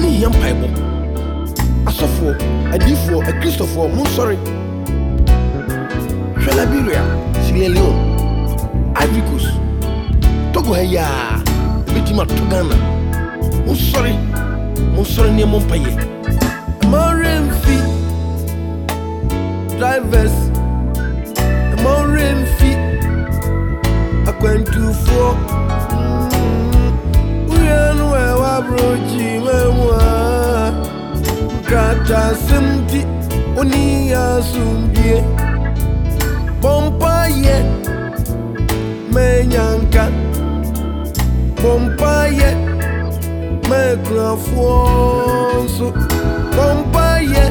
hia mpaibo asofo adifo a Christopher mo sorry Hwela Liberia Sierra Leone Ivory Coast Togo haya betima to Ghana mo sorry ne mo mpaye Morin fi drivers Morin fi akwantu fo broji memwa kata simti oni asumbie bompaye menyanka bompaye mekrafonso bompaye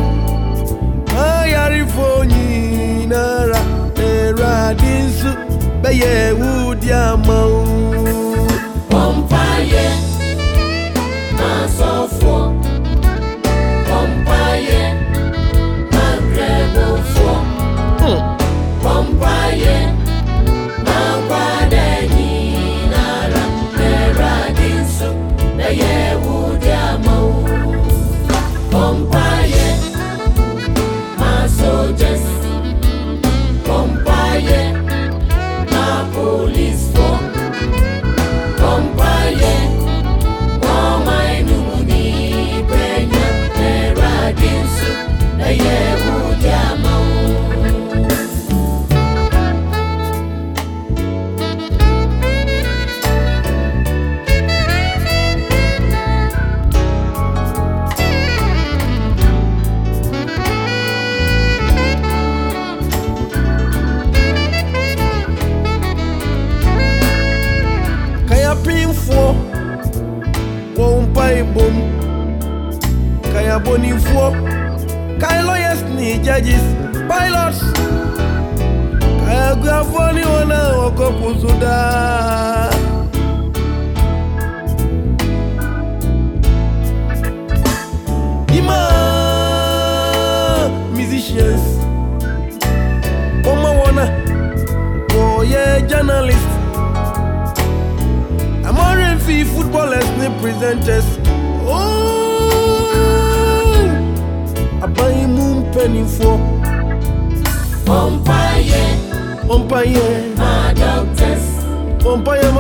ayarifoni nara eradinsu beye wudiamau bompaye Masofo Pompaye Magrebofo Pompaye Magwadeni Nara Meradinsu Beye Wudiamau Pompaye Masojes Pompaye Mapolice for Pompaye Kaya bonifo Kaya lawyers ni judges pilots Kaya grafoni wana wako pusuda Ima musicians Oma wana Woye journalists Amorin fi footballers ni presenters Abayi mumpeni for Pompaye ma doctors Pompaye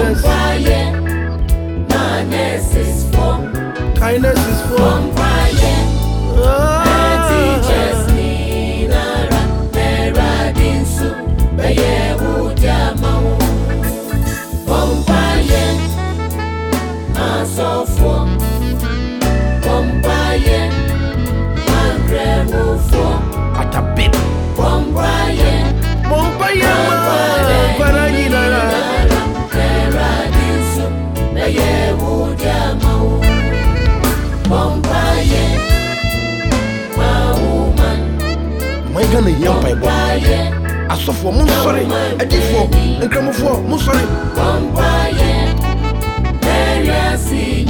ma nurses for kindness is for Pompaye teachers ni nara meradinsu beye wudiamau Pompaye asofo Pompaye Magrebofo Atapip Pompaye Paranyinara Meradinsu Beye Wudiamau Pompaye Woman Maigana yampaibo Asofo mo sorry Adifo Nkramofo mo sorry Pompaye Serious